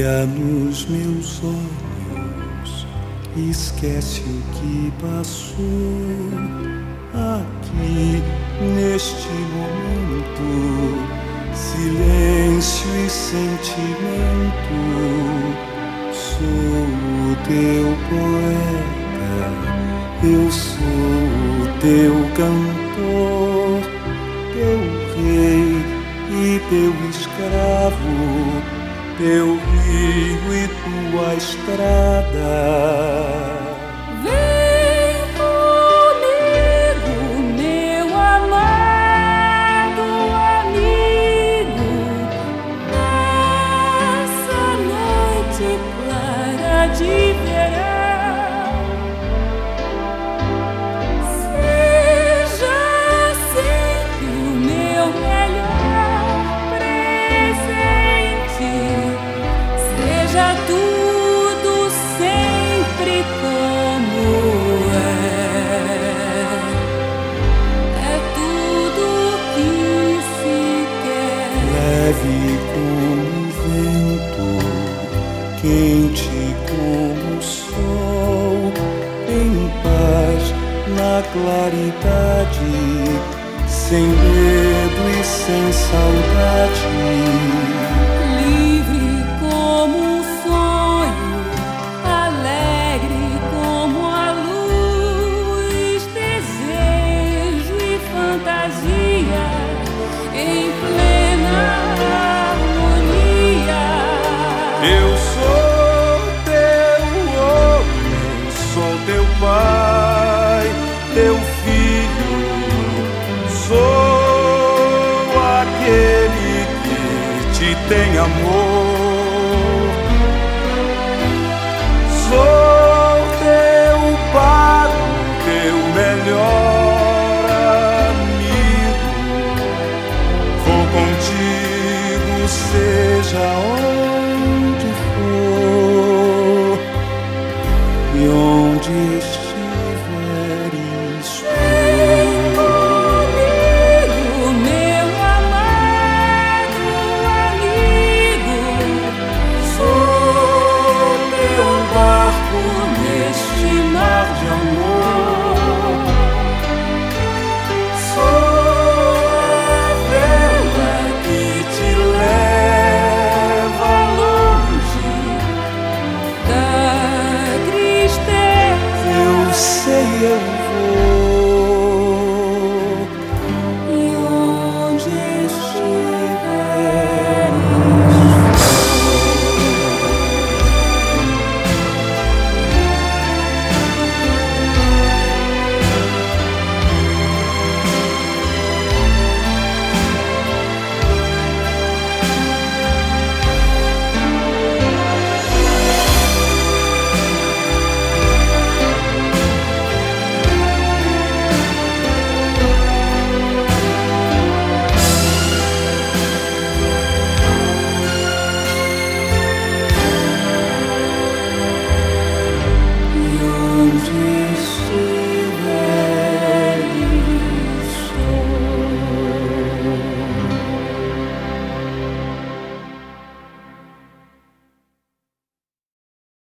Olha nos meus olhos, esquece o que passou. Aqui, neste momento, silêncio e sentimento. Sou o teu poeta, eu sou o teu cantor, teu rei e teu escravo, teu rio e tua estrada. De verão, seja sempre o meu melhor presente, seja tudo sempre como é tudo que se quer. Leve como o vento, quente como o sol, em paz, na claridade, sem medo e sem saudade. Livre como um sonho, alegre como a luz, desejo e fantasia em plena harmonia. Eu sou teu homem, sou teu pai, teu filho, sou aquele que te tem amor. Sou teu pago, teu melhor amigo. Vou contigo, seja onde for e onde estiver, estou. Vem comigo, meu amado amigo, Sou teu barco neste mar de amor. Sou a vela que te leva longe da tristeza. eu sei, eu vou.